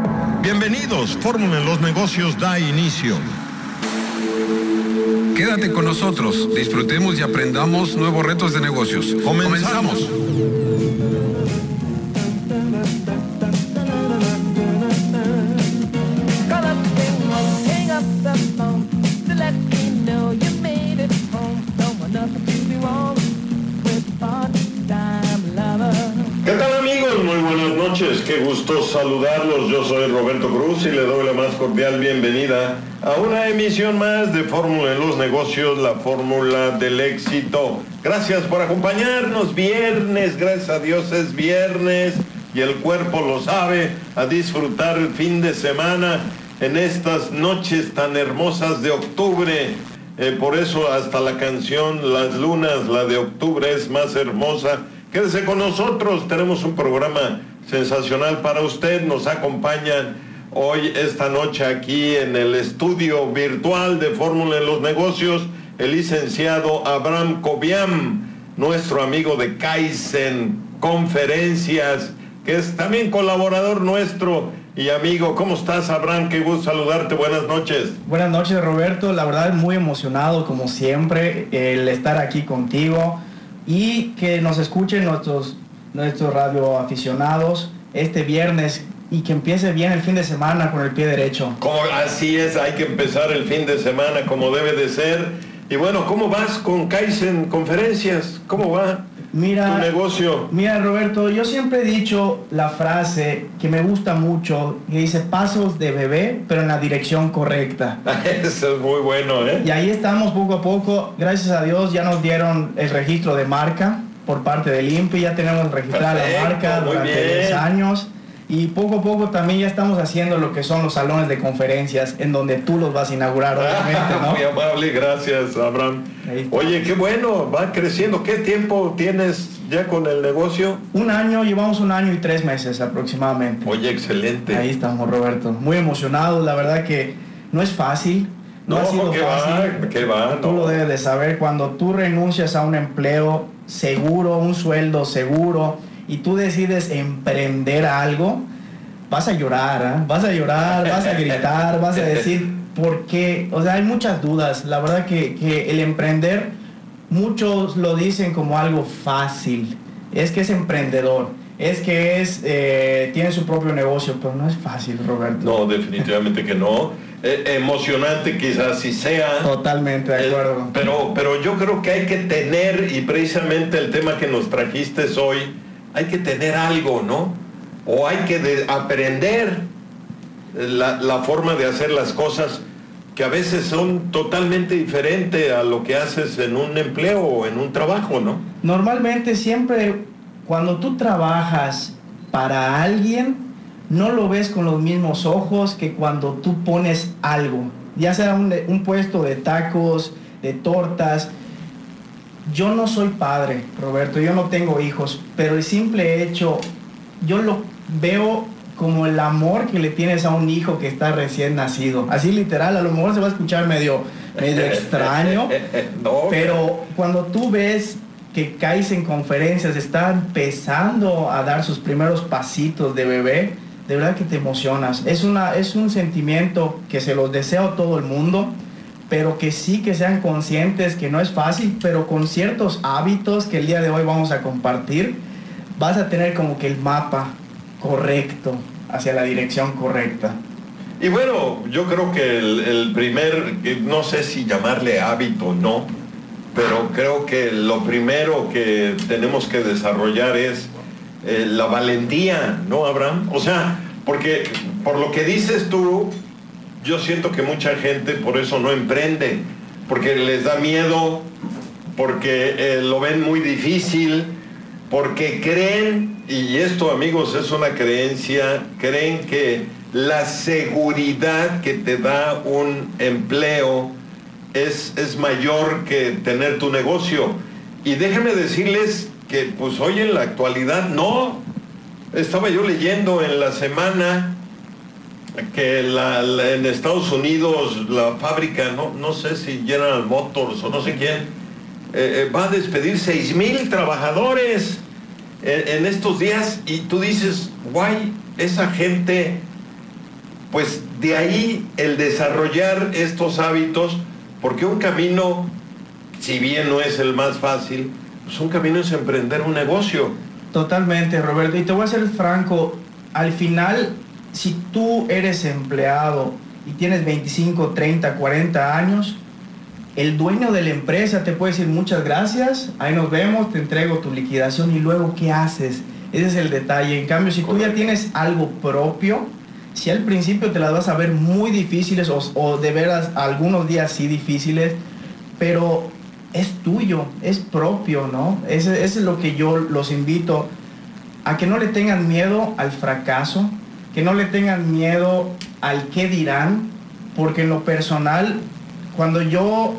Bienvenidos, Fórmula en los Negocios da inicio. Quédate con nosotros, disfrutemos y aprendamos nuevos retos de negocios. Comenzamos. ¿Qué tal, amigos? Muy buenas noches, qué gusto saludarlos. Yo soy Roberto Cruz y le doy la más cordial bienvenida a una emisión más de Fórmula en los Negocios, la fórmula del éxito. Gracias por acompañarnos. Viernes, gracias a Dios es viernes y el cuerpo lo sabe, a disfrutar el fin de semana en estas noches tan hermosas de octubre. Por eso hasta la canción Las Lunas, la de octubre, es más hermosa. Quédese con nosotros, tenemos un programa sensacional para usted. Nos acompañan hoy, esta noche, aquí en el estudio virtual de Fórmula en los Negocios, el licenciado Abraham Cobiam, nuestro amigo de Kaizen Conferencias, que es también colaborador nuestro y amigo. ¿Cómo estás, Abraham? Qué gusto saludarte, buenas noches. Buenas noches, Roberto, la verdad muy emocionado como siempre el estar aquí contigo. Y que nos escuchen nuestros radioaficionados este viernes y que empiece bien el fin de semana con el pie derecho. Así es, hay que empezar el fin de semana como debe de ser. Y bueno, ¿cómo vas con Kaizen Conferencias? ¿Cómo va tu negocio? Mira, Roberto, yo siempre he dicho la frase que me gusta mucho, que dice pasos de bebé, pero en la dirección correcta. Eso es muy bueno, ¿eh? Y ahí estamos poco a poco. Gracias a Dios ya nos dieron el registro de marca por parte del INPI, ya tenemos registrada la marca durante 10 años. Y poco a poco también ya estamos haciendo lo que son los salones de conferencias, en donde tú los vas a inaugurar, obviamente, ¿no? Muy amable, gracias, Abraham. Oye, qué bueno, va creciendo. ¿Qué tiempo tienes ya con el negocio? Llevamos 1 año y 3 meses aproximadamente. Oye, excelente. Ahí estamos, Roberto. Muy emocionados, la verdad que no es fácil. No ha sido fácil. ¿Qué va? Tú lo debes de saber. Cuando tú renuncias a un empleo seguro, un sueldo seguro, y tú decides emprender algo, vas a llorar, vas a gritar, vas a decir por qué. O sea, hay muchas dudas. La verdad que el emprender, muchos lo dicen como algo fácil. Es que es emprendedor, es que tiene su propio negocio, pero no es fácil, Roberto. No, definitivamente que no. Emocionante quizás sí sea. Totalmente de acuerdo. Pero yo creo que hay que tener, y precisamente el tema que nos trajiste hoy, hay que tener algo, ¿no? O hay que aprender la forma de hacer las cosas, que a veces son totalmente diferentes a lo que haces en un empleo o en un trabajo, ¿no? Normalmente siempre cuando tú trabajas para alguien, no lo ves con los mismos ojos que cuando tú pones algo, ya sea un puesto de tacos, de tortas. Yo no soy padre, Roberto, yo no tengo hijos, pero el simple hecho, yo lo veo como el amor que le tienes a un hijo que está recién nacido. Así literal, a lo mejor se va a escuchar medio extraño, no, pero cuando tú ves que Kaizen Conferencias está empezando a dar sus primeros pasitos de bebé, de verdad que te emocionas. Es un sentimiento que se los deseo a todo el mundo, pero que sí que sean conscientes que no es fácil, pero con ciertos hábitos que el día de hoy vamos a compartir, vas a tener como que el mapa correcto, hacia la dirección correcta. Y bueno, yo creo que el primer, no sé si llamarle hábito o no, pero creo que lo primero que tenemos que desarrollar es la valentía, ¿no, Abraham? O sea, porque por lo que dices tú, yo siento que mucha gente por eso no emprende, porque les da miedo, porque lo ven muy difícil, porque creen, y esto, amigos, es una creencia, creen que la seguridad que te da un empleo es mayor que tener tu negocio. Y déjenme decirles que pues hoy en la actualidad no. Estaba yo leyendo en la semana que en Estados Unidos la fábrica, no sé si General Motors o no sé quién, va a despedir 6,000 trabajadores en estos días, y tú dices, guay, esa gente pues de ahí el desarrollar estos hábitos, porque un camino, si bien no es el más fácil, pues un camino es emprender un negocio. Totalmente, Roberto. Y te voy a ser franco, al final, si tú eres empleado y tienes 25, 30, 40 años, el dueño de la empresa te puede decir muchas gracias, ahí nos vemos, te entrego tu liquidación y luego ¿qué haces? Ese es el detalle. En cambio, si tú ya tienes algo propio, si al principio te las vas a ver muy difíciles o de veras algunos días sí difíciles, pero es tuyo, es propio, ¿no? Ese es lo que yo los invito a que no le tengan miedo al fracaso, que no le tengan miedo al qué dirán, porque en lo personal, cuando yo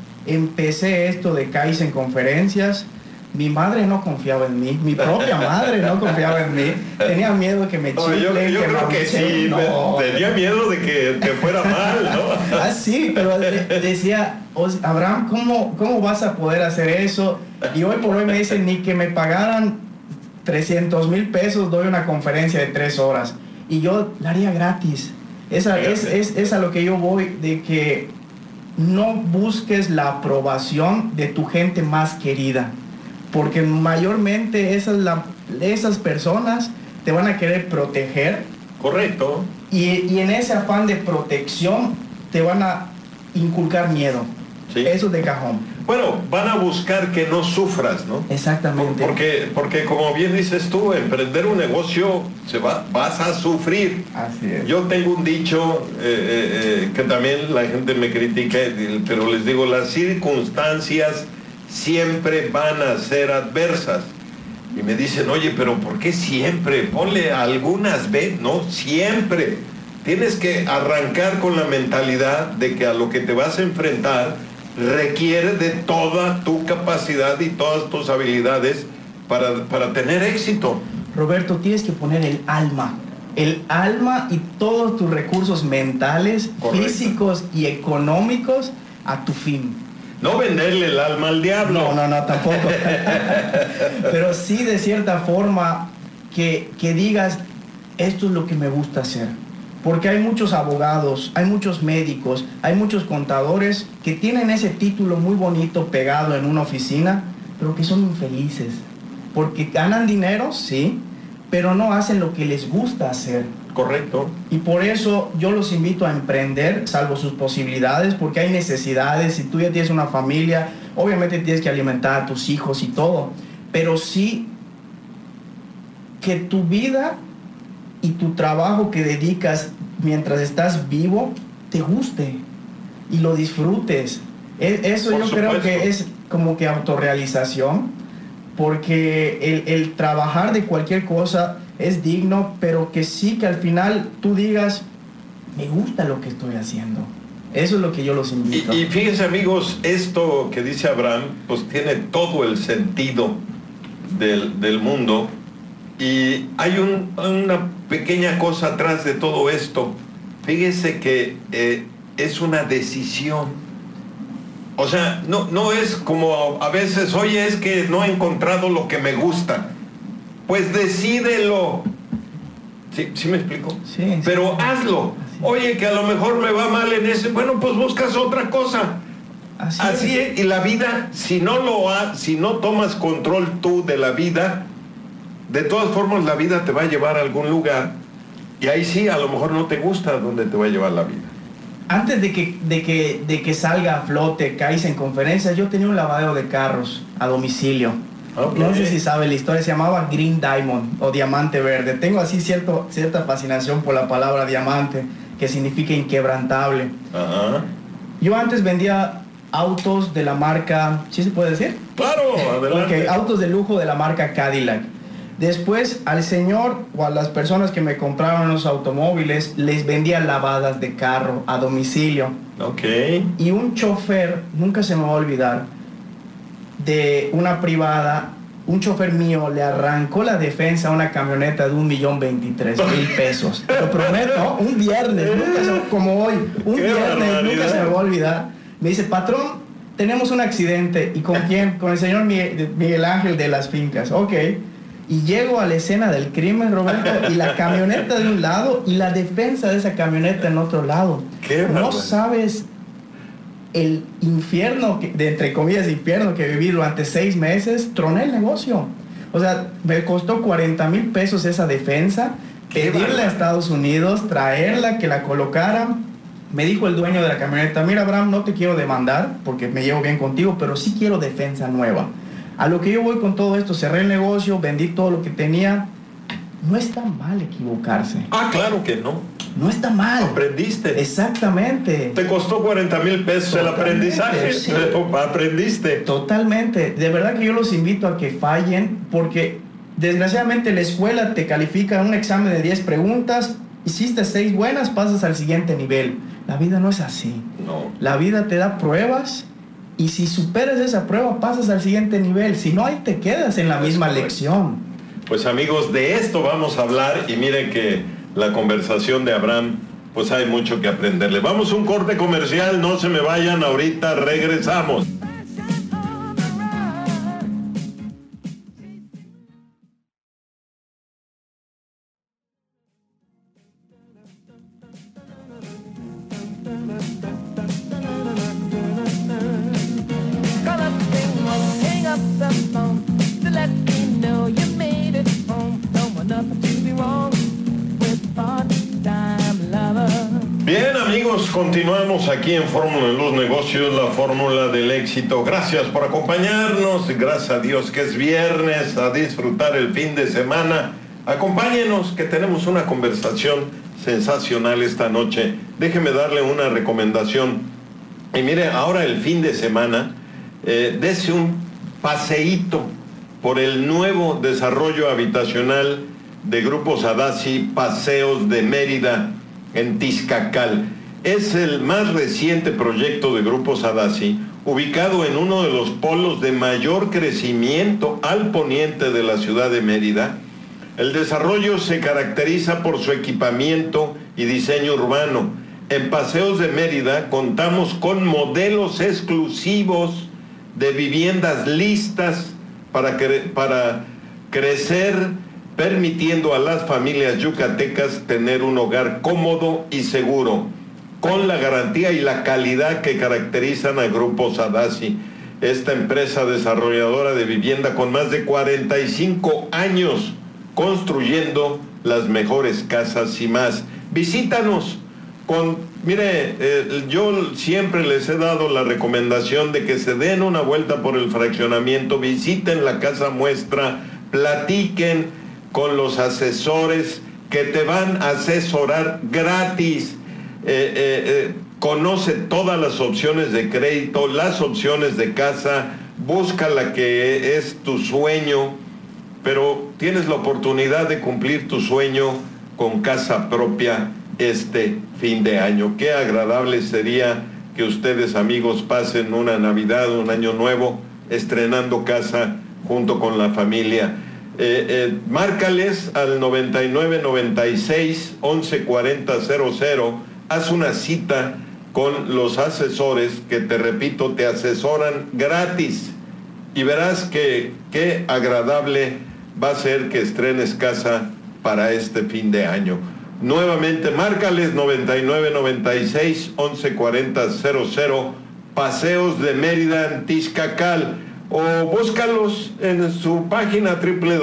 empecé esto de Kaizen conferencias, mi madre no confiaba en mí, mi propia madre no confiaba en mí, tenía miedo de que me chiflen. Yo creo que sí, no. Tenía miedo de que fuera mal, ¿no? Ah, sí, pero decía, Abraham, ¿cómo vas a poder hacer eso? Y hoy por hoy me dicen, ni que me pagaran 300,000 pesos, doy una conferencia de 3 horas. Y yo la haría gratis. Es a lo que yo voy, de que no busques la aprobación de tu gente más querida, porque mayormente esas personas te van a querer proteger. Correcto. Y en ese afán de protección te van a inculcar miedo. Sí. Eso de cajón. Bueno, van a buscar que no sufras, ¿no? Exactamente. Porque como bien dices tú, emprender un negocio vas a sufrir. Así es. Yo tengo un dicho que también la gente me critica, pero les digo, las circunstancias siempre van a ser adversas. Y me dicen, oye, pero ¿por qué siempre? Ponle algunas veces, no, siempre. Tienes que arrancar con la mentalidad de que a lo que te vas a enfrentar requiere de toda tu capacidad y todas tus habilidades para tener éxito. Roberto, tienes que poner el alma y todos tus recursos mentales, correcto, físicos y económicos a tu fin. No venderle el alma al diablo. No, tampoco. Pero sí, de cierta forma, que digas, esto es lo que me gusta hacer. Porque hay muchos abogados, hay muchos médicos, hay muchos contadores que tienen ese título muy bonito pegado en una oficina, pero que son infelices. Porque ganan dinero, sí, pero no hacen lo que les gusta hacer. Correcto. Y por eso yo los invito a emprender, salvo sus posibilidades, porque hay necesidades. Si tú ya tienes una familia, obviamente tienes que alimentar a tus hijos y todo, pero sí que tu vida y tu trabajo que dedicas mientras estás vivo te guste y lo disfrutes. Eso yo creo que es como que autorrealización, porque el trabajar de cualquier cosa es digno, pero que sí que al final tú digas, me gusta lo que estoy haciendo. Eso es lo que yo los invito. Y fíjense, amigos, esto que dice Abraham, pues tiene todo el sentido del mundo. Y hay una pequeña cosa atrás de todo esto. Fíjese que es una decisión. O sea, no es como a veces, oye, es que no he encontrado lo que me gusta. Pues decídelo. ¿Sí me explico? Sí. Pero hazlo. Oye, que a lo mejor me va mal en ese, bueno, pues buscas otra cosa. Así es. Y la vida, si no tomas control tú de la vida, de todas formas la vida te va a llevar a algún lugar y ahí sí, a lo mejor no te gusta dónde te va a llevar la vida. Antes de que salga a flote Kaizen conferencias, yo tenía un lavadero de carros a domicilio. Okay. No sé si sabe la historia, se llamaba Green Diamond o Diamante Verde. Tengo así cierta fascinación por la palabra diamante, que significa inquebrantable. Uh-huh. Yo antes vendía autos de la marca, ¿sí se puede decir? Claro, adelante. Okay, autos de lujo de la marca Cadillac. Después al señor o a las personas que me compraron los automóviles les vendía lavadas de carro a domicilio. Ok. Y un chofer, nunca se me va a olvidar, de una privada, un chofer mío le arrancó la defensa a una camioneta de 1,023,000 pesos. Lo prometo, un viernes, como hoy, un viernes, nunca se me va a olvidar. Me dice, patrón, tenemos un accidente. ¿Y con quién? Con el señor Miguel Ángel de las Fincas. Ok. Y llego a la escena del crimen, Roberto, y la camioneta de un lado y la defensa de esa camioneta en otro lado. No sabes el infierno, de entre comillas infierno, que viví durante 6 meses. Troné el negocio. O sea, me costó 40,000 pesos esa defensa, pedirle a Estados Unidos, traerla, que la colocaran. Me dijo el dueño de la camioneta: mira, Abraham, no te quiero demandar porque me llevo bien contigo, pero sí quiero defensa nueva. A lo que yo voy con todo esto, cerré el negocio, vendí todo lo que tenía. No está mal equivocarse. Ah, claro que no. No está mal. Aprendiste. Exactamente. Te costó 40,000 pesos el aprendizaje. Sí. Aprendiste. Totalmente. De verdad que yo los invito a que fallen, porque desgraciadamente la escuela te califica en un examen de 10 preguntas. Hiciste 6 buenas, pasas al siguiente nivel. La vida no es así. No. La vida te da pruebas. Y si superas esa prueba, pasas al siguiente nivel. Si no, ahí te quedas en la misma lección. Pues amigos, de esto vamos a hablar, y miren que la conversación de Abraham, pues hay mucho que aprenderle. Vamos a un corte comercial, no se me vayan, ahorita regresamos. Bien amigos, continuamos aquí en Fórmula de los Negocios, la fórmula del éxito. Gracias por acompañarnos, gracias a Dios que es viernes, a disfrutar el fin de semana. Acompáñenos que tenemos una conversación sensacional esta noche. Déjeme darle una recomendación. Y mire, ahora el fin de semana, dese un paseíto por el nuevo desarrollo habitacional de Grupo Sadassi, Paseos de Mérida, en Tizcacal. Es el más reciente proyecto de Grupo Sadassi, ubicado en uno de los polos de mayor crecimiento al poniente de la ciudad de Mérida. El desarrollo se caracteriza por su equipamiento y diseño urbano. En Paseos de Mérida contamos con modelos exclusivos de viviendas listas para crecer, permitiendo a las familias yucatecas tener un hogar cómodo y seguro, con la garantía y la calidad que caracterizan a Grupo Sadassi, esta empresa desarrolladora de vivienda con más de 45 años construyendo las mejores casas y más. Visítanos. Yo siempre les he dado la recomendación de que se den una vuelta por el fraccionamiento, visiten la casa muestra, platiquen con los asesores que te van a asesorar gratis. Conoce todas las opciones de crédito, las opciones de casa, busca la que es tu sueño, pero tienes la oportunidad de cumplir tu sueño con casa propia este fin de año. Qué agradable sería que ustedes, amigos, pasen una Navidad, un año nuevo, estrenando casa junto con la familia. Márcales al 9996-114000, haz una cita con los asesores que, te repito, te asesoran gratis, y verás que qué agradable va a ser que estrenes casa para este fin de año. Nuevamente, márcales 9996-114000, Paseos de Mérida en Tizcacal, o búscalos en su página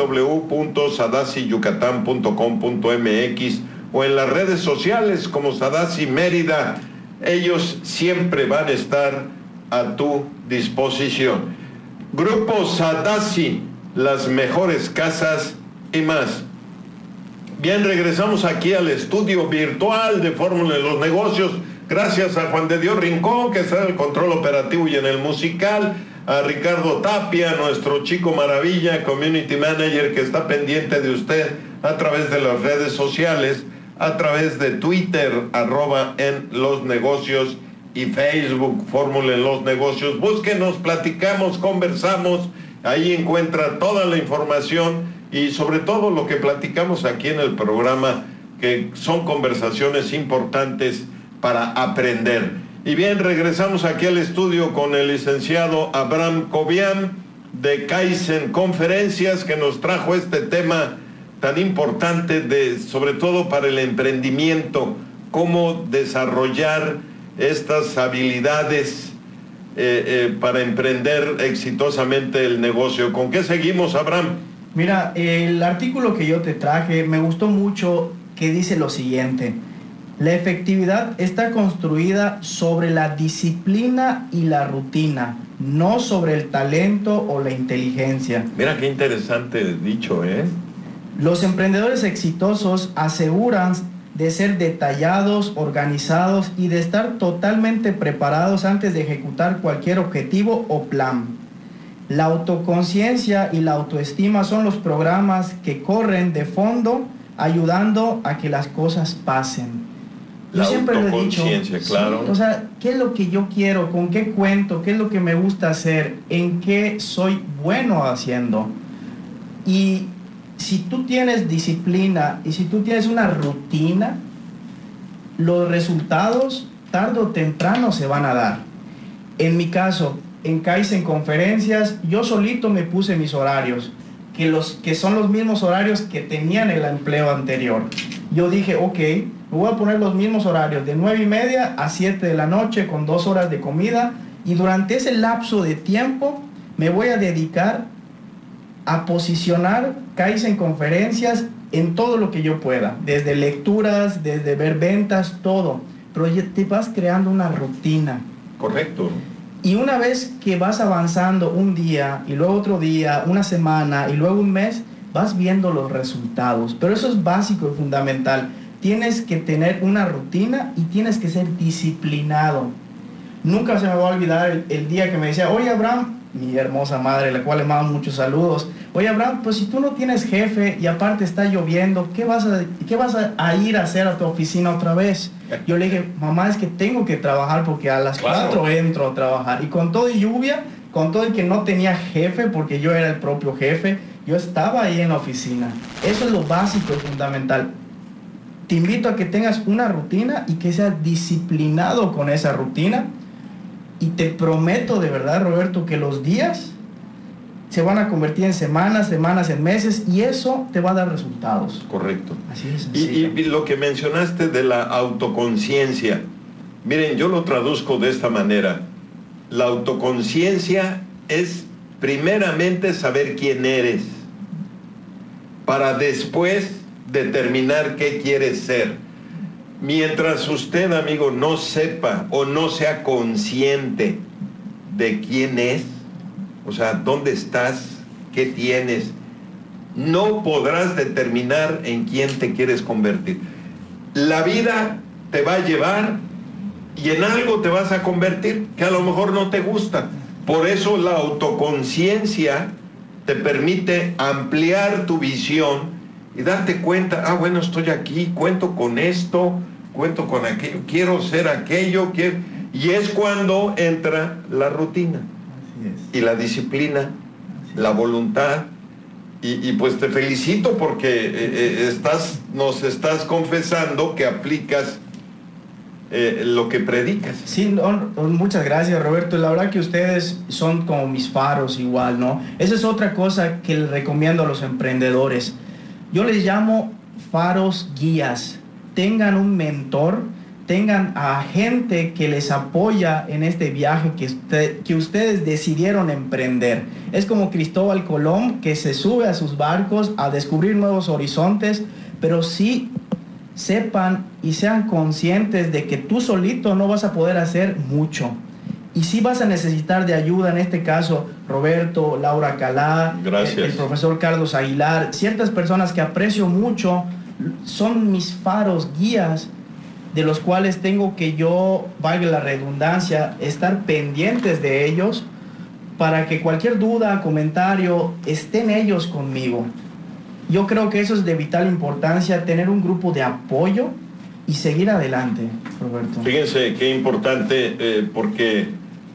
www.sadassiyucatán.com.mx o en las redes sociales como Sadassi Mérida. Ellos siempre van a estar a tu disposición. Grupo Sadassi, las mejores casas y más. Bien, regresamos aquí al estudio virtual de Fórmula de los Negocios. Gracias a Juan de Dios Rincón, que está en el control operativo y en el musical. A Ricardo Tapia, nuestro chico maravilla, Community Manager, que está pendiente de usted a través de las redes sociales, a través de Twitter, @en los negocios, y Facebook, Fórmula en los Negocios. Búsquenos, platicamos, conversamos, ahí encuentra toda la información y sobre todo lo que platicamos aquí en el programa, que son conversaciones importantes para aprender. Y bien, regresamos aquí al estudio con el licenciado Abraham Cobian, de Kaizen Conferencias, que nos trajo este tema tan importante, sobre todo para el emprendimiento, cómo desarrollar estas habilidades para emprender exitosamente el negocio. ¿Con qué seguimos, Abraham? Mira, el artículo que yo te traje me gustó mucho, que dice lo siguiente: la efectividad está construida sobre la disciplina y la rutina, no sobre el talento o la inteligencia. Mira qué interesante dicho, ¿eh? Los emprendedores exitosos aseguran de ser detallados, organizados y de estar totalmente preparados antes de ejecutar cualquier objetivo o plan. La autoconciencia y la autoestima son los programas que corren de fondo, ayudando a que las cosas pasen. Yo siempre lo he dicho, claro. Sí, o sea, ¿qué es lo que yo quiero? ¿Con qué cuento? ¿Qué es lo que me gusta hacer? ¿En qué soy bueno haciendo? Y si tú tienes disciplina y si tú tienes una rutina, los resultados tarde o temprano se van a dar. En mi caso, en Kaizen Conferencias, yo solito me puse mis horarios, que son los mismos horarios que tenía en el empleo anterior. Yo dije, ok, me voy a poner los mismos horarios, de 9:30 a 7 de la noche, con 2 horas de comida, y durante ese lapso de tiempo me voy a dedicar a posicionar Kaizen Conferencias en todo lo que yo pueda, desde lecturas, desde ver ventas, todo. Pero ya te vas creando una rutina. Correcto. Y una vez que vas avanzando un día, y luego otro día, una semana, y luego un mes, vas viendo los resultados. Pero eso es básico y fundamental. Tienes que tener una rutina y tienes que ser disciplinado. Nunca se me va a olvidar el día que me decía, oye, Abraham, mi hermosa madre, la cual le mando muchos saludos, oye, Abraham, pues si tú no tienes jefe y aparte está lloviendo, ¿qué vas a ir a hacer a tu oficina otra vez? Yo le dije, mamá, es que tengo que trabajar porque a las 4 entro a trabajar. Y con todo y lluvia, con todo y que no tenía jefe, porque yo era el propio jefe, yo estaba ahí en la oficina. Eso es lo básico y fundamental. Te invito a que tengas una rutina y que seas disciplinado con esa rutina. Y te prometo de verdad, Roberto, que los días se van a convertir en semanas en meses, y eso te va a dar resultados. Correcto. Así es. Y lo que mencionaste de la autoconciencia, miren, yo lo traduzco de esta manera. La autoconciencia es primeramente saber quién eres, para después determinar qué quieres ser. Mientras usted, amigo, no sepa o no sea consciente de quién es, o sea, dónde estás, qué tienes, no podrás determinar en quién te quieres convertir. La vida te va a llevar y en algo te vas a convertir que a lo mejor no te gusta. Por eso la autoconciencia te permite ampliar tu visión y darte cuenta, bueno, estoy aquí, cuento con esto, cuento con aquello, quiero ser aquello, y es cuando entra la rutina. Y la disciplina, la voluntad, y pues te felicito porque nos estás confesando que aplicas lo que predicas. Sí, muchas gracias, Roberto. La verdad que ustedes son como mis faros igual, ¿no? Esa es otra cosa que les recomiendo a los emprendedores. Yo les llamo faros guías. Tengan un mentor, tengan a gente que les apoya en este viaje que ustedes decidieron emprender. Es como Cristóbal Colón, que se sube a sus barcos a descubrir nuevos horizontes, pero sí sepan y sean conscientes de que tú solito no vas a poder hacer mucho. Y sí vas a necesitar de ayuda, en este caso, Roberto, Laura Calá, el profesor Carlos Aguilar, ciertas personas que aprecio mucho, son mis faros, guías, de los cuales tengo que yo, valga la redundancia, estar pendientes de ellos, para que cualquier duda, comentario, estén ellos conmigo. Yo creo que eso es de vital importancia, tener un grupo de apoyo y seguir adelante, Roberto. Fíjense qué importante, porque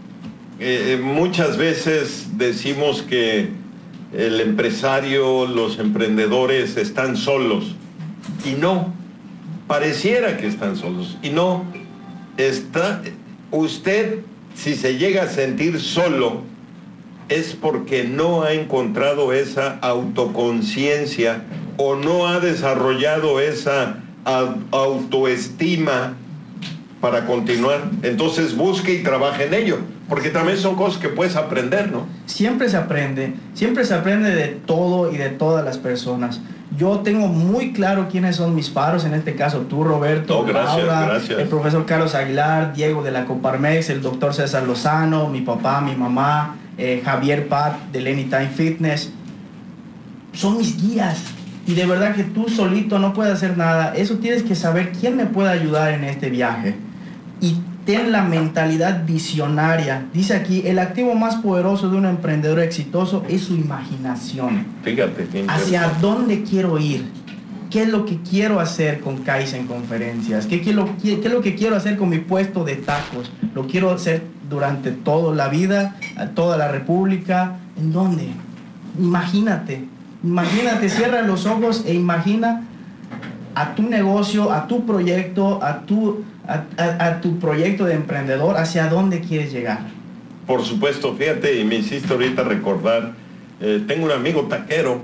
muchas veces decimos que el empresario, los emprendedores están solos, y no, pareciera que están solos, y no, está usted, si se llega a sentir solo, es porque no ha encontrado esa autoconciencia o no ha desarrollado esa autoestima para continuar. Entonces busque y trabaje en ello, porque también son cosas que puedes aprender, ¿no? Siempre se aprende de todo y de todas las personas. Yo tengo muy claro quiénes son mis faros, en este caso tú, Roberto, Laura, gracias. El profesor Carlos Aguilar, Diego de la Coparmex, el doctor César Lozano, mi papá, mi mamá, Javier Pat del Anytime Fitness. Son mis guías. Y de verdad que tú solito no puedes hacer nada. Eso tienes que saber quién me puede ayudar en este viaje. Y ten la mentalidad visionaria. Dice aquí, el activo más poderoso de un emprendedor exitoso es su imaginación. Fíjate. ¿Hacia dónde quiero ir? ¿Qué es lo que quiero hacer con Kaizen Conferencias? ¿Qué es lo que quiero hacer con mi puesto de tacos? ¿Lo quiero hacer durante toda la vida, toda la república? ¿En dónde? Imagínate, cierra los ojos e imagina a tu negocio, a tu proyecto, a tu proyecto de emprendedor, hacia dónde quieres llegar. Por supuesto, fíjate, y me hiciste ahorita recordar, tengo un amigo taquero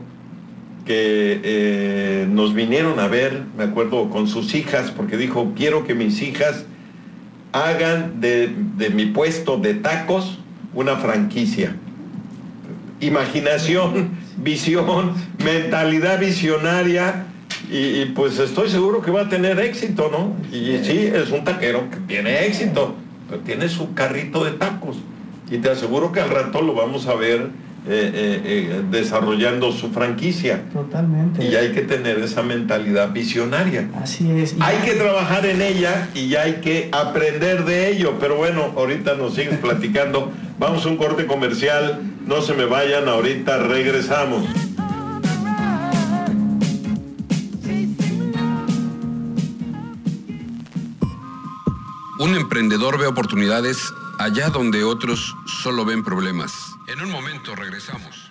que nos vinieron a ver, me acuerdo, con sus hijas, porque dijo, quiero que mis hijas hagan de mi puesto de tacos una franquicia. Imaginación, visión, mentalidad visionaria, y pues estoy seguro que va a tener éxito, ¿no? Y sí, es un taquero que tiene éxito, pero tiene su carrito de tacos, y te aseguro que al rato lo vamos a ver desarrollando su franquicia. Totalmente. Y hay que tener esa mentalidad visionaria. Así es. Hay que trabajar en ella y hay que aprender de ello. Pero bueno, ahorita nos sigues platicando. Vamos a un corte comercial. No se me vayan, ahorita regresamos. Un emprendedor ve oportunidades allá donde otros solo ven problemas. En un momento regresamos.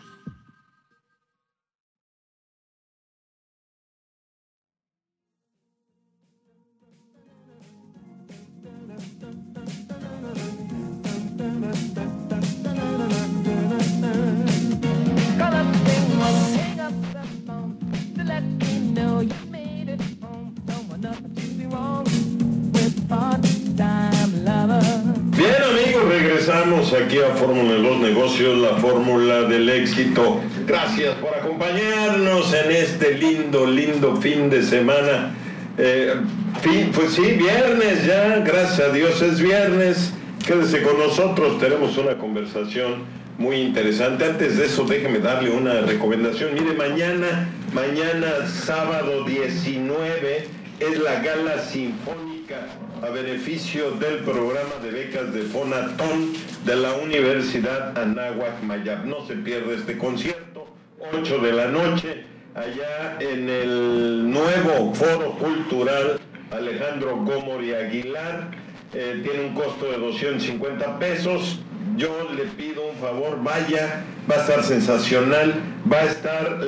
Bien, amigos, regresamos aquí a Fórmula de los Negocios, la fórmula del éxito. Gracias por acompañarnos en este lindo fin de semana. Pues sí, viernes ya, gracias a Dios es viernes. Quédese con nosotros, tenemos una conversación muy interesante. Antes de eso, déjeme darle una recomendación. Mire, mañana sábado 19, es la gala sinfónica a beneficio del programa de becas de Fonatón de la Universidad Anáhuac Mayab. No se pierda este concierto, 8 de la noche, allá en el nuevo Foro Cultural Alejandro Gómez Aguilar. Tiene un costo de 250 pesos. Yo le pido un favor, vaya, va a estar sensacional, va a estar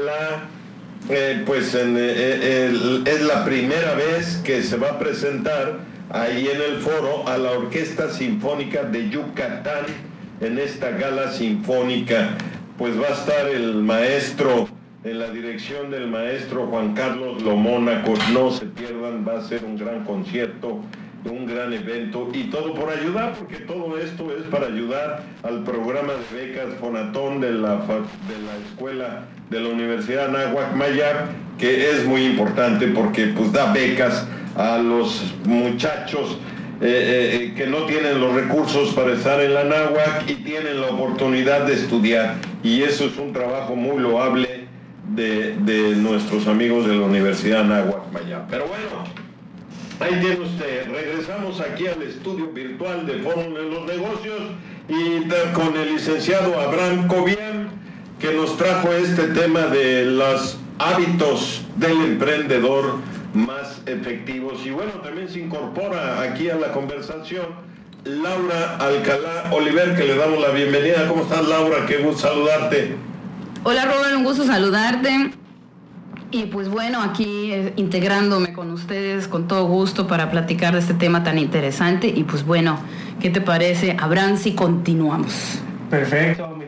es la primera vez que se va a presentar ahí en el foro a la Orquesta Sinfónica de Yucatán en esta gala sinfónica. Pues va a estar el maestro, en la dirección del maestro Juan Carlos Lomónaco. No se pierdan, va a ser un gran concierto, un gran evento, y todo por ayudar, porque todo esto es para ayudar al programa de becas Fonatón de la escuela de la Universidad Anáhuac Mayab, que es muy importante porque pues da becas a los muchachos que no tienen los recursos para estar en la Anáhuac y tienen la oportunidad de estudiar, y eso es un trabajo muy loable de nuestros amigos de la Universidad Anáhuac Mayab. Pero bueno, ahí tiene usted. Regresamos aquí al estudio virtual de Fórmula de los Negocios y con el licenciado Abraham Cobian, que nos trajo este tema de los hábitos del emprendedor más efectivos. Y bueno, también se incorpora aquí a la conversación Laura Alcalá Oliver, que le damos la bienvenida. ¿Cómo estás, Laura? Qué gusto saludarte. Hola, Robert, un gusto saludarte. Y pues bueno, aquí integrándome con ustedes con todo gusto para platicar de este tema tan interesante. Y pues bueno, ¿qué te parece, Abraham, si continuamos? Perfecto, mi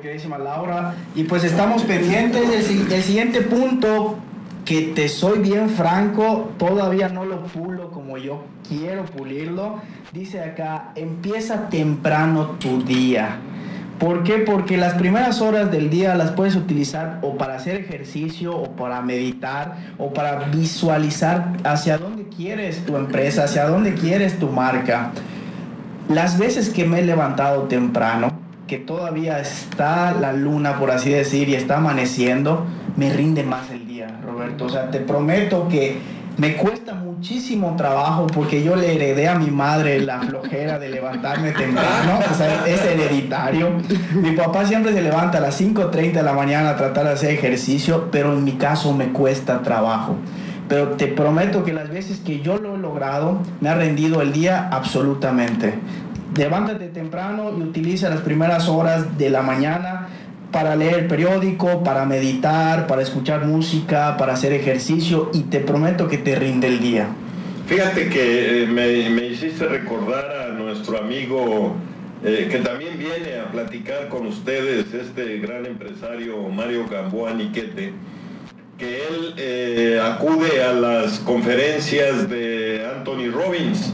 queridísima Laura. Y pues estamos pendientes del siguiente punto, que te soy bien franco, todavía no lo pulo como yo quiero pulirlo. Dice acá, empieza temprano tu día. ¿Por qué? Porque las primeras horas del día las puedes utilizar o para hacer ejercicio, o para meditar, o para visualizar hacia dónde quieres tu empresa, hacia dónde quieres tu marca. Las veces que me he levantado temprano, que todavía está la luna, por así decir, y está amaneciendo, me rinde más el día, Roberto. O sea, te prometo que me cuesta muchísimo trabajo, porque yo le heredé a mi madre la flojera de levantarme temprano, o sea, es hereditario. Mi papá siempre se levanta a las 5:30 de la mañana a tratar de hacer ejercicio, pero en mi caso me cuesta trabajo. Pero te prometo que las veces que yo lo he logrado, me ha rendido el día absolutamente. Levántate temprano y utiliza las primeras horas de la mañana para leer el periódico, para meditar, para escuchar música, para hacer ejercicio, y te prometo que te rinde el día. Fíjate que me hiciste recordar a nuestro amigo que también viene a platicar con ustedes, este gran empresario Mario Gamboa Niquete, que él acude a las conferencias de Anthony Robbins,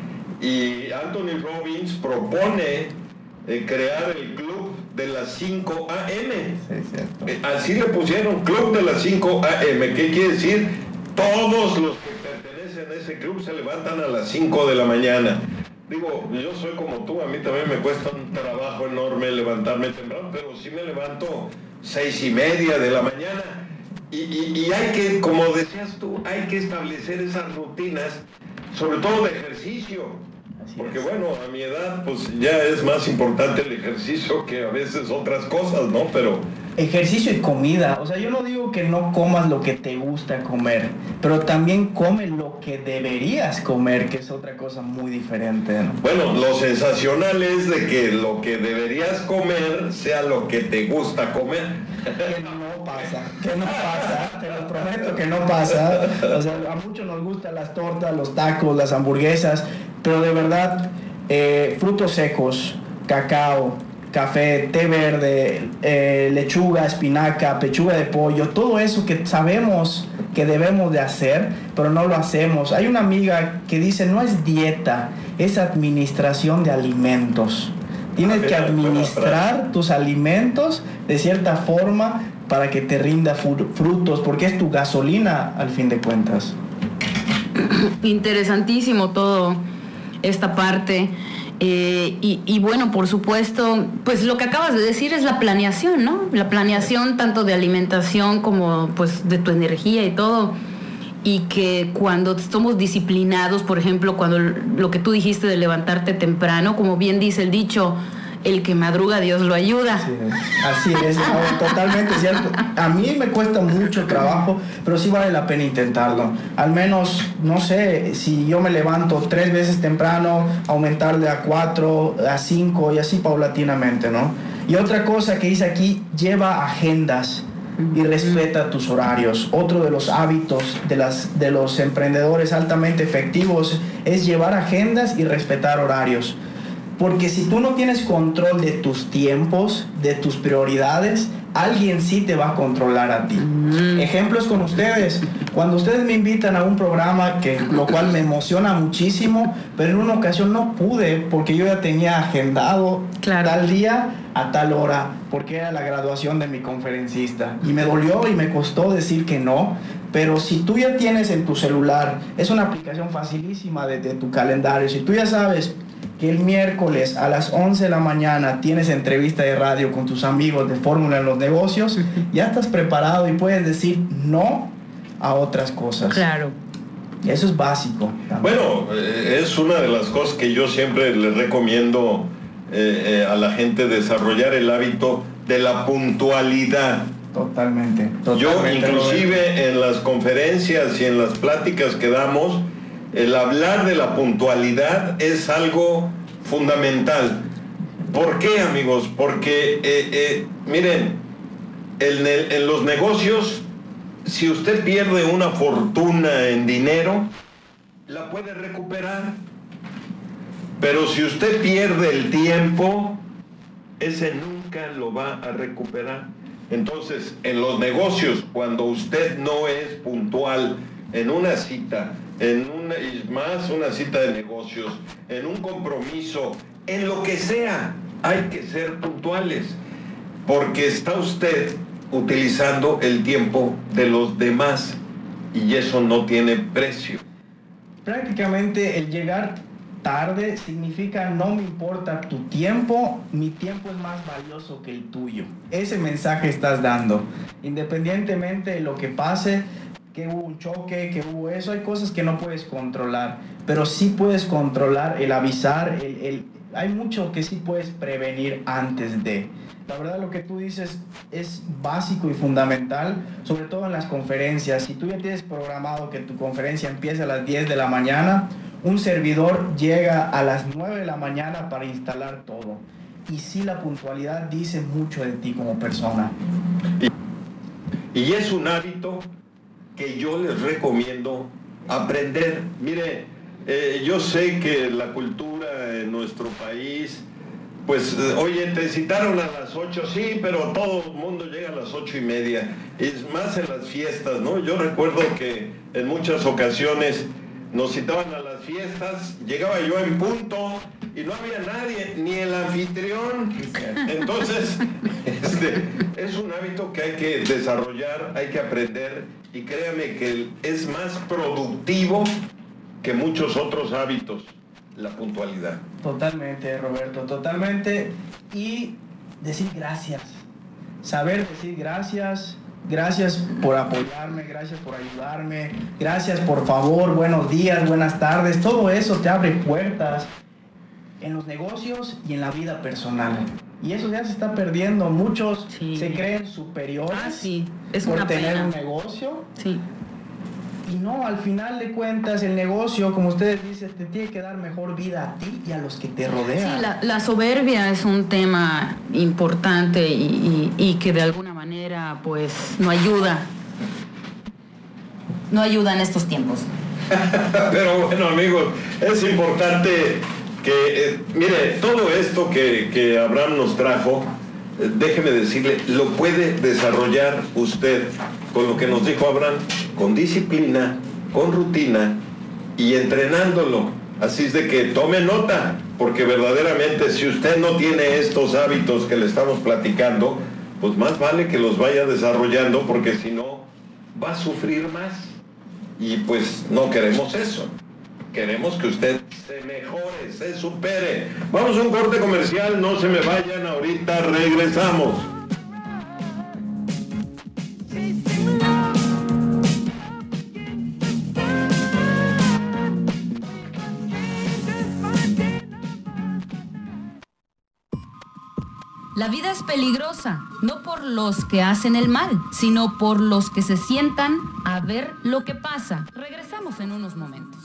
y Anthony Robbins propone crear el club de las 5 a.m. Sí, así le pusieron, club de las 5 a.m. ¿Qué quiere decir? Todos los que pertenecen a ese club se levantan a las 5 de la mañana. Digo, yo soy como tú, a mí también me cuesta un trabajo enorme levantarme temprano, pero sí me levanto 6:30 de la mañana. Y hay que, como decías tú, hay que establecer esas rutinas, sobre todo de ejercicio. Porque bueno, a mi edad pues ya es más importante el ejercicio que a veces otras cosas, ¿no? Pero ejercicio y comida, o sea, yo no digo que no comas lo que te gusta comer, pero también come lo que deberías comer, que es otra cosa muy diferente, ¿no? Bueno, lo sensacional es de que lo que deberías comer sea lo que te gusta comer. Que no pasa, te lo prometo que no pasa. O sea, a muchos nos gustan las tortas, los tacos, las hamburguesas, pero de verdad, frutos secos, cacao, café, té verde, lechuga, espinaca, pechuga de pollo, todo eso que sabemos que debemos de hacer, pero no lo hacemos. Hay una amiga que dice, no es dieta, es administración de alimentos. Tienes que administrar tus alimentos de cierta forma para que te rinda frutos, porque es tu gasolina al fin de cuentas. Interesantísimo todo esta parte. Y bueno, por supuesto, pues lo que acabas de decir es la planeación, ¿no? La planeación tanto de alimentación como pues de tu energía y todo. Y que cuando somos disciplinados, por ejemplo, cuando lo que tú dijiste de levantarte temprano, como bien dice el dicho, el que madruga Dios lo ayuda. Sí, así es, no, totalmente cierto. A mí me cuesta mucho trabajo, pero sí vale la pena intentarlo. Al menos, no sé, si yo me levanto 3 veces temprano, aumentarle a 4, a 5 y así paulatinamente, ¿no? Y otra cosa que dice aquí, lleva agendas y respeta tus horarios. Otro de los hábitos de los emprendedores altamente efectivos es llevar agendas y respetar horarios. Porque si tú no tienes control de tus tiempos, de tus prioridades, alguien sí te va a controlar a ti. Ejemplos con ustedes. Cuando ustedes me invitan a un programa, lo cual me emociona muchísimo, pero en una ocasión no pude porque yo ya tenía agendado tal día a tal hora, porque era la graduación de mi conferencista. Y me dolió y me costó decir que no. Pero si tú ya tienes en tu celular, es una aplicación facilísima de tu calendario. Si tú ya sabes que el miércoles a las 11 de la mañana tienes entrevista de radio con tus amigos de Fórmula en los Negocios, ya estás preparado y puedes decir no a otras cosas. Claro. Eso es básico también. Bueno, es una de las cosas que yo siempre les recomiendo a la gente, desarrollar el hábito de la puntualidad. Totalmente. Yo inclusive en las conferencias y en las pláticas que damos, el hablar de la puntualidad es algo fundamental. ¿Por qué, amigos? Porque, miren, en los negocios, si usted pierde una fortuna en dinero, la puede recuperar. Pero si usted pierde el tiempo, ese nunca nunca lo va a recuperar. Entonces, en los negocios, cuando usted no es puntual en una cita, y más una cita de negocios, en un compromiso, en lo que sea, hay que ser puntuales, porque está usted utilizando el tiempo de los demás y eso no tiene precio. Prácticamente el llegar tarde significa no me importa tu tiempo, mi tiempo es más valioso que el tuyo. Ese mensaje estás dando. Independientemente de lo que pase, que hubo un choque, que hubo eso, hay cosas que no puedes controlar, pero sí puedes controlar el avisar, hay mucho que sí puedes prevenir antes de. La verdad lo que tú dices es básico y fundamental, sobre todo en las conferencias. Si tú ya tienes programado que tu conferencia empiece a las 10 de la mañana, un servidor llega a las 9 de la mañana para instalar todo. Y sí, la puntualidad dice mucho de ti como persona. Y es un hábito que yo les recomiendo aprender. Mire, yo sé que la cultura en nuestro país, pues, oye, te citaron a las 8, sí, pero todo el mundo llega a las 8:30. Es más en las fiestas, ¿no? Yo recuerdo que en muchas ocasiones nos citaban a las fiestas, llegaba yo en punto y no había nadie, ni el anfitrión. Entonces, es un hábito que hay que desarrollar, hay que aprender, y créame que es más productivo que muchos otros hábitos, la puntualidad. Totalmente, Roberto, totalmente. Y decir gracias, saber decir gracias. Gracias por apoyarme, gracias por ayudarme, gracias por favor, buenos días, buenas tardes. Todo eso te abre puertas en los negocios y en la vida personal. Y eso ya se está perdiendo. Muchos se creen superiores por tener un negocio. Sí. Y no, al final de cuentas el negocio, como ustedes dicen, te tiene que dar mejor vida a ti y a los que te rodean. Sí, la soberbia es un tema importante y que de alguna manera pues no ayuda en estos tiempos. Pero bueno, amigos, es importante que, mire, todo esto que Abraham nos trajo, déjeme decirle, lo puede desarrollar usted con lo que nos dijo Abraham, con disciplina, con rutina y entrenándolo. Así es de que tome nota, porque verdaderamente si usted no tiene estos hábitos que le estamos platicando, pues más vale que los vaya desarrollando, porque si no, va a sufrir más. Y pues no queremos eso. Queremos que usted se mejore, se supere. Vamos a un corte comercial, no se me vayan, ahorita regresamos. La vida es peligrosa, no por los que hacen el mal, sino por los que se sientan a ver lo que pasa. Regresamos en unos momentos.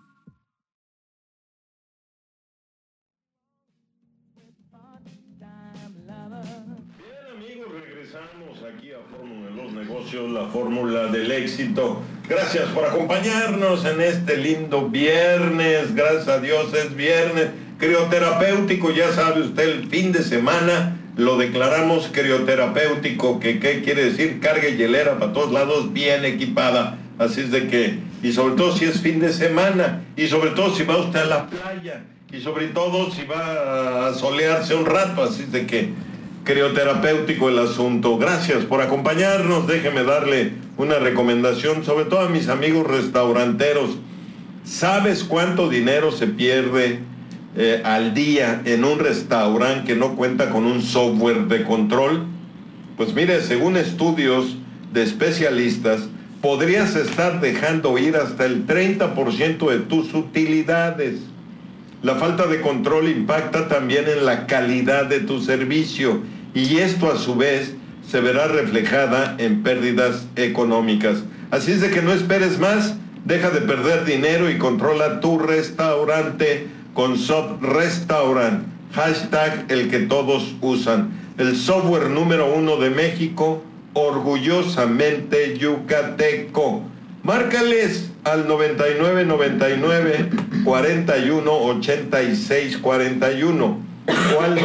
Aquí a Fórmula de los Negocios, la fórmula del éxito. Gracias por acompañarnos en este lindo viernes. Gracias a Dios es viernes crioterapéutico. Ya sabe usted, el fin de semana lo declaramos crioterapéutico, que ¿qué quiere decir? Carga y hielera para todos lados, bien equipada. Así es de que, y sobre todo si es fin de semana, y sobre todo si va usted a la playa, y sobre todo si va a solearse un rato. Así es de que crioterapéutico el asunto. Gracias por acompañarnos. Déjeme darle una recomendación, sobre todo a mis amigos restauranteros. ¿Sabes cuánto dinero se pierde al día en un restaurante que no cuenta con un software de control? Pues mire, según estudios de especialistas, podrías estar dejando ir hasta el 30% de tus utilidades. La falta de control impacta también en la calidad de tu servicio, y esto a su vez se verá reflejada en pérdidas económicas. Así es de que no esperes más, deja de perder dinero y controla tu restaurante con SoftRestaurant, hashtag el que todos usan. El software número 1 de México, orgullosamente yucateco. Márcales al 9999 41 86 41. o al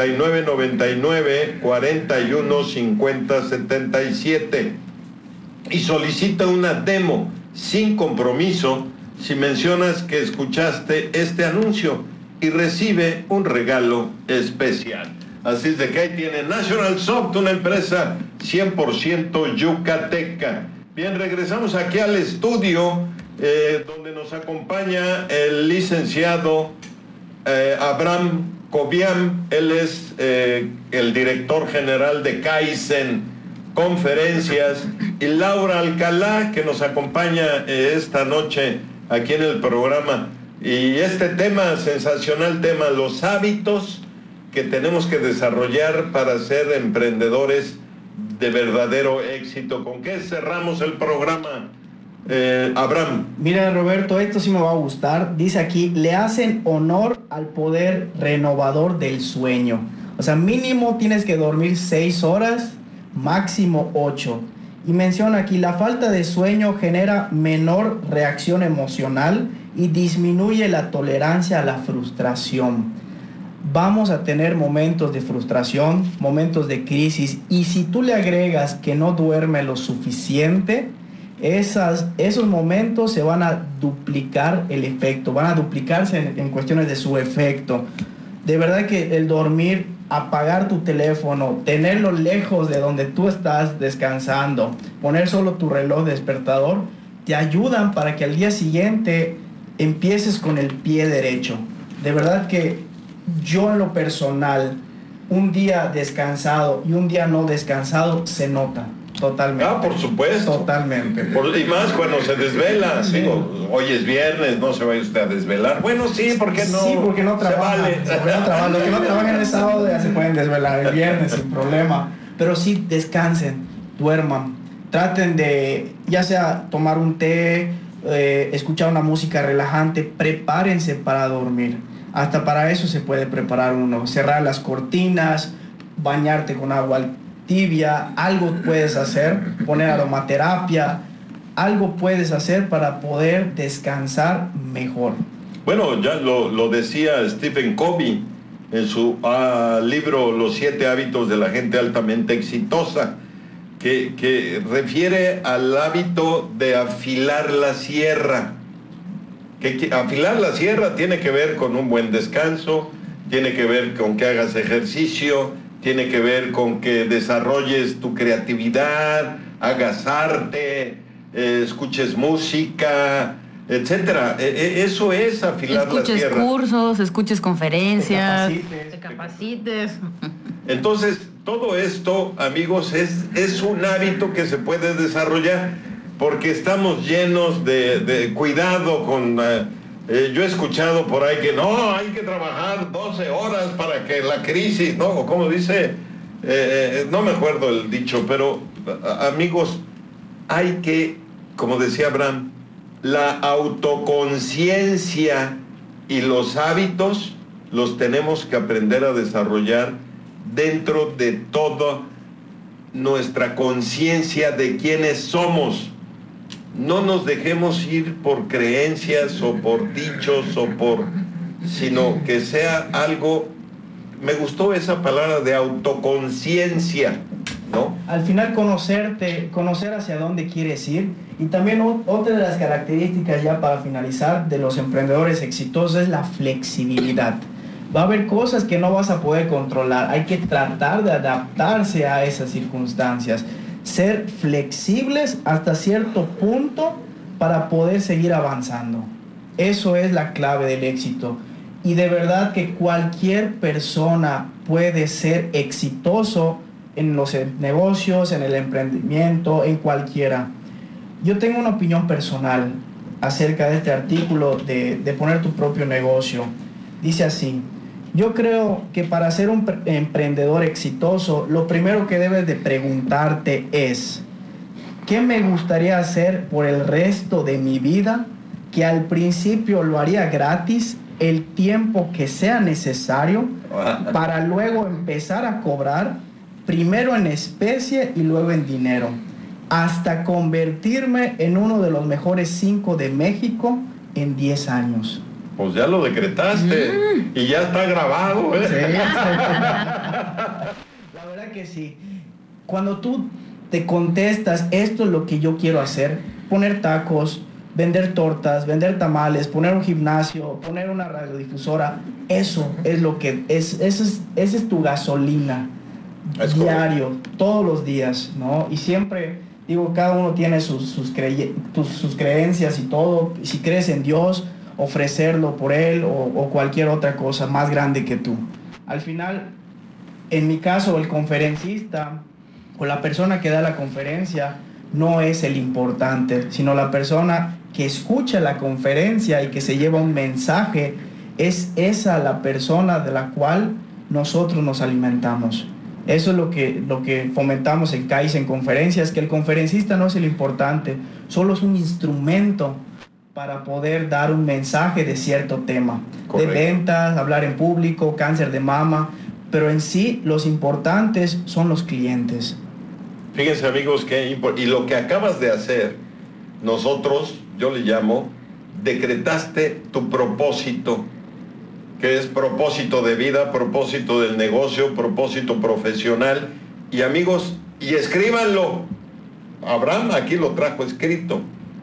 9999-415077 y solicita una demo sin compromiso si mencionas que escuchaste este anuncio y recibe un regalo especial. Así es de que ahí tiene National Soft, una empresa 100% yucateca. Bien, regresamos aquí al estudio donde nos acompaña el licenciado Abraham Cobian. Él es el director general de Kaizen Conferencias, y Laura Alcalá, que nos acompaña esta noche aquí en el programa. Y este tema, sensacional tema, los hábitos que tenemos que desarrollar para ser emprendedores de verdadero éxito. ¿Con qué cerramos el programa, Abraham? Mira, Roberto, esto sí me va a gustar. Dice aquí, le hacen honor al poder renovador del sueño. O sea, mínimo tienes que dormir 6 horas, máximo 8. Y menciona aquí, la falta de sueño genera menor reacción emocional y disminuye la tolerancia a la frustración. Vamos a tener momentos de frustración, momentos de crisis, y si tú le agregas que no duerme lo suficiente, esos momentos se van a duplicar el efecto, van a duplicarse en cuestiones de su efecto. De verdad que el dormir, apagar tu teléfono, tenerlo lejos de donde tú estás descansando, poner solo tu reloj despertador, te ayudan para que al día siguiente empieces con el pie derecho. De verdad que yo en lo personal, un día descansado y un día no descansado se nota totalmente. Ah, por supuesto. Totalmente. Y más cuando se desvela. Sí. Digo, hoy es viernes, no se vaya usted a desvelar. Bueno, sí, ¿por qué no? Sí, porque no trabajan. Vale. Los que no trabajan el sábado ya se pueden desvelar el viernes sin problema. Pero sí, descansen, duerman. Traten de, ya sea tomar un té, escuchar una música relajante, prepárense para dormir. Hasta para eso se puede preparar uno. Cerrar las cortinas, bañarte con agua tibia, algo puedes hacer, poner aromaterapia, algo puedes hacer para poder descansar mejor. Bueno, ya lo decía Stephen Covey en su libro Los 7 hábitos de la gente altamente exitosa, que refiere al hábito de afilar la sierra. Que afilar la sierra tiene que ver con un buen descanso, tiene que ver con que hagas ejercicio, tiene que ver con que desarrolles tu creatividad, hagas arte, escuches música, etcétera. Eso es afilar la sierra. Escuches cursos, escuches conferencias, te capacites. Entonces, todo esto, amigos, es un hábito que se puede desarrollar porque estamos llenos de cuidado con... yo he escuchado por ahí que no, hay que trabajar 12 horas para que la crisis, ¿no? O como dice, no me acuerdo el dicho, pero amigos, hay que, como decía Abraham, la autoconciencia y los hábitos los tenemos que aprender a desarrollar dentro de toda nuestra conciencia de quiénes somos. No nos dejemos ir por creencias o por dichos sino que sea algo, me gustó esa palabra de autoconciencia, ¿no? Al final conocerte, conocer hacia dónde quieres ir. Y también otra de las características, ya para finalizar, de los emprendedores exitosos es la flexibilidad. Va a haber cosas que no vas a poder controlar, hay que tratar de adaptarse a esas circunstancias. Ser flexibles hasta cierto punto para poder seguir avanzando. Eso es la clave del éxito. Y de verdad que cualquier persona puede ser exitoso en los negocios, en el emprendimiento, en cualquiera. Yo tengo una opinión personal acerca de este artículo de poner tu propio negocio. Dice así: yo creo que para ser un emprendedor exitoso, lo primero que debes de preguntarte es: ¿qué me gustaría hacer por el resto de mi vida? Que al principio lo haría gratis, el tiempo que sea necesario, para luego empezar a cobrar, primero en especie y luego en dinero, hasta convertirme en uno de los mejores 5 de México en 10 años. Pues ya lo decretaste y ya está grabado, ¿eh? Sí. La verdad que sí. Cuando tú te contestas, esto es lo que yo quiero hacer, poner tacos, vender tortas, vender tamales, poner un gimnasio, poner una radiodifusora, eso es lo que esa es tu gasolina diario, todos los días, ¿no? Y siempre digo, cada uno tiene sus creencias y todo. Si crees en Dios, ofrecerlo por él o cualquier otra cosa más grande que tú. Al final, en mi caso, el conferencista o la persona que da la conferencia no es el importante, sino la persona que escucha la conferencia y que se lleva un mensaje. Es esa la persona de la cual nosotros nos alimentamos. Eso es lo que fomentamos en Kaizen Conferencias, que el conferencista no es el importante, solo es un instrumento para poder dar un mensaje de cierto tema. Correcto. De ventas, hablar en público, cáncer de mama, pero en sí los importantes son los clientes. Fíjense, amigos, y lo que acabas de hacer, nosotros, yo le llamo, decretaste tu propósito, que es propósito de vida, propósito del negocio, propósito profesional. Y amigos, y escríbanlo. Abraham aquí lo trajo escrito.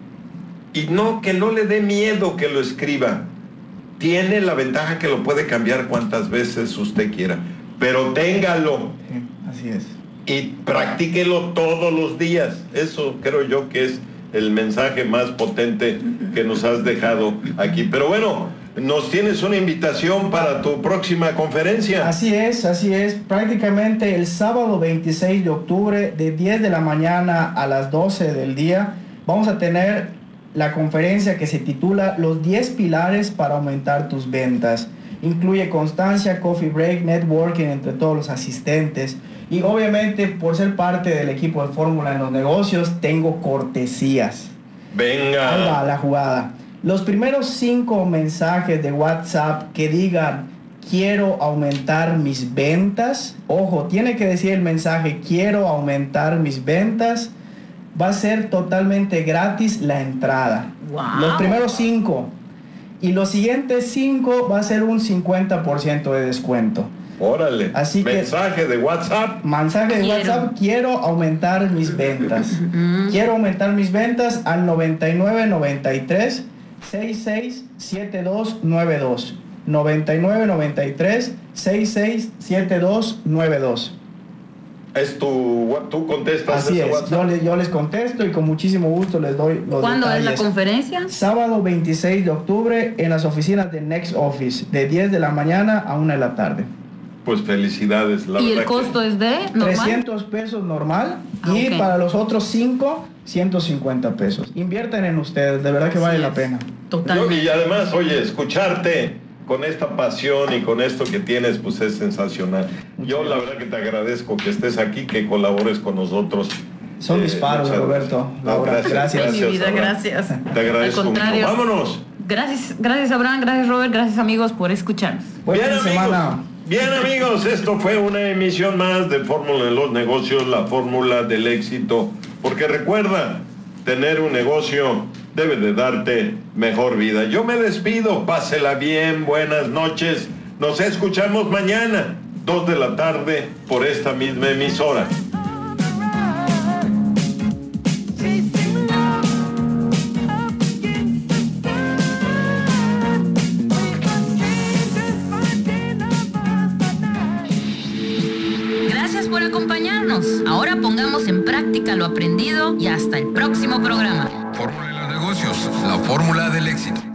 Y no, que no le dé miedo que lo escriba. Tiene la ventaja que lo puede cambiar cuantas veces usted quiera. Pero téngalo. Sí, así es. Y practíquelo todos los días. Eso creo yo que es el mensaje más potente que nos has dejado aquí. Pero bueno, nos tienes una invitación para tu próxima conferencia. Así es. Prácticamente el sábado 26 de octubre, de 10 de la mañana a las 12 del día, vamos a tener la conferencia que se titula Los 10 pilares para aumentar tus ventas. Incluye constancia, coffee break, networking entre todos los asistentes. Y obviamente, por ser parte del equipo de Fórmula en los negocios, tengo cortesías. Venga. Ahí va la jugada. Los primeros 5 mensajes de WhatsApp que digan quiero aumentar mis ventas, ojo, tiene que decir el mensaje quiero aumentar mis ventas, va a ser totalmente gratis la entrada. Wow. Los primeros 5. Y los siguientes 5 va a ser un 50% de descuento. Órale. Así que mensaje de WhatsApp. Mensaje de WhatsApp, quiero aumentar mis ventas. Quiero aumentar mis ventas al 9993 667292. 9993 667292. Es tú contestas. Así es, WhatsApp. yo les contesto y con muchísimo gusto les doy los ¿Cuándo detalles. es la conferencia? Sábado 26 de octubre en las oficinas de Next Office, de 10 de la mañana a 1 de la tarde. Pues felicidades. ¿Y el costo es de normal? 300 pesos normal y okay. Para los otros 5, 150 pesos. Inviertan en ustedes, de verdad que vale la pena. Totalmente. Y además, oye, escucharte con esta pasión y con esto que tienes, pues es sensacional. Yo la verdad que te agradezco que estés aquí, que colabores con nosotros. Son mis faros, Roberto. Laura, gracias. Mi vida, gracias. Te agradezco. Al contrario. Mucho. Vámonos. Gracias Abraham, gracias Robert, gracias amigos por escucharnos. Bien amigos, esto fue una emisión más de Fórmula de los Negocios, la fórmula del éxito. Porque recuerda, tener un negocio debe de darte mejor vida. Yo me despido, pásela bien, buenas noches. Nos escuchamos mañana, 2 de la tarde, por esta misma emisora. Gracias por acompañarnos. Ahora pongamos en práctica lo aprendido y hasta el próximo programa. Fórmula de los negocios, la fórmula del éxito.